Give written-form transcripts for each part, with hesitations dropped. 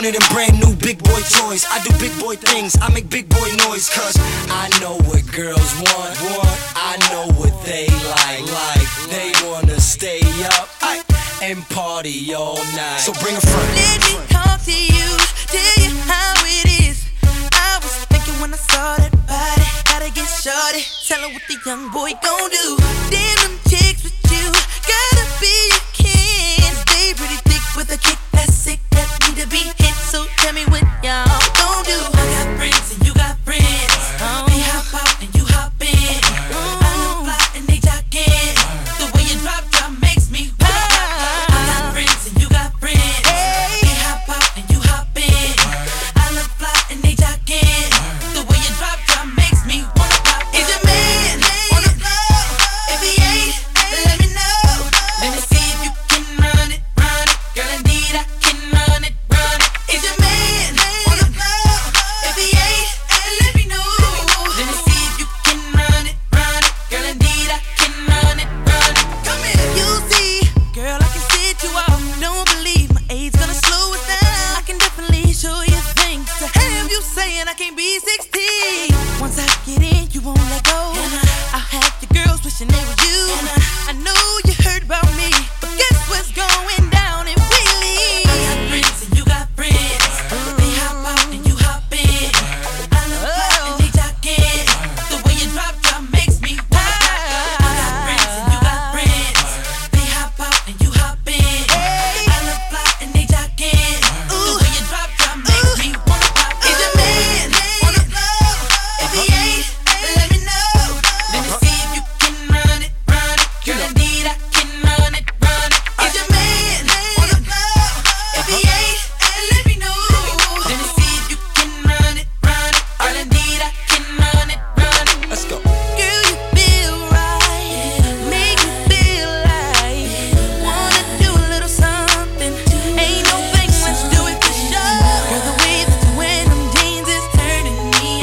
of them brand new big boy toys. I do big boy things, I make big boy noise. Cause I know what girls want. I know what they like. They wanna stay up and party all night. So bring a friend. Let me talk to you, tell you how it is. I was thinking when I saw that body, gotta get shorty, tell her what the young boy gon' do. Damn them chicks with you, gotta be a kin. Stay pretty thick with a kick that's sick, that need to be hit. So tell me what y'all gon' do. I got friends and you got friends. We hop out and you hop in. I look fly and they jockin'. The way you drop makes me wanna pop. I got friends and you got friends. We hop out and you hop in. I look fly and they jockin'. The way you drop makes me wanna pop. Is your man on the floor? If he ain't, let me know. Let me see if you can run it. Girl, indeed I can run it. Is your man on the floor? If he ain't, let me know. Let me see if you can run it. Girl, indeed I can run it. Come here. You see, girl, I can sit you off. Don't believe my age gonna slow it down. I can definitely show you things to have you saying I can't be 16. Once I get in, you won't let go. I'll have your girls wishing they were you. I know you heard about me, but guess what's going down in Wheelie? I got friends and you got friends. They hop out and you hop in. I look fly and they jockin'. The way you drop makes me wanna pop. I got friends and you got friends. They hop out and you hop in. I look fly and they jockin'. The way you drop makes me wanna pop. Is your man on the floor? If he ain't, let me know. Let me see if you can run it. Girl, indeed I can run it. Is your man on the floor? If he ain't, let me know. Let me see if you can run it. Girl, indeed I can run it. Let's go. Girl, you feel right, make me feel like wanna do a little something. Ain't no thing, let's do it for sure. Girl, the way that you wear them jeans is turning me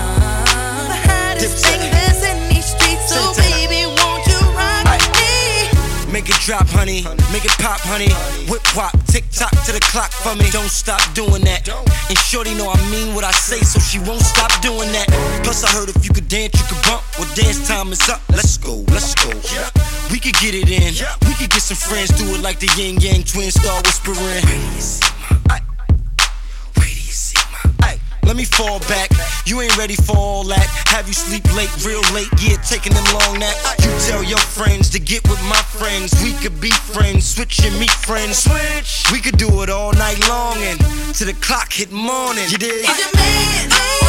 on. The hottest thing that's in these streets, so baby, won't you rock me? Make it drop, honey. Make it pop, honey. Whip wop, tick tock to the clock for me. Don't stop doing that. And shorty know I mean what I say, so she won't stop doing that. Plus I heard if you could dance, you could bump. Well, dance time is up. Let's go. We could get it in. We could get some friends, do it like the yin yang twins, start whispering. Let me fall back, you ain't ready for all that. Have you sleep late, real late, yeah, taking them long nap. You tell your friends to get with my friends. We could be friends, switch and meet friends. We could do it all night long and till the clock hit morning. You dig? Is your man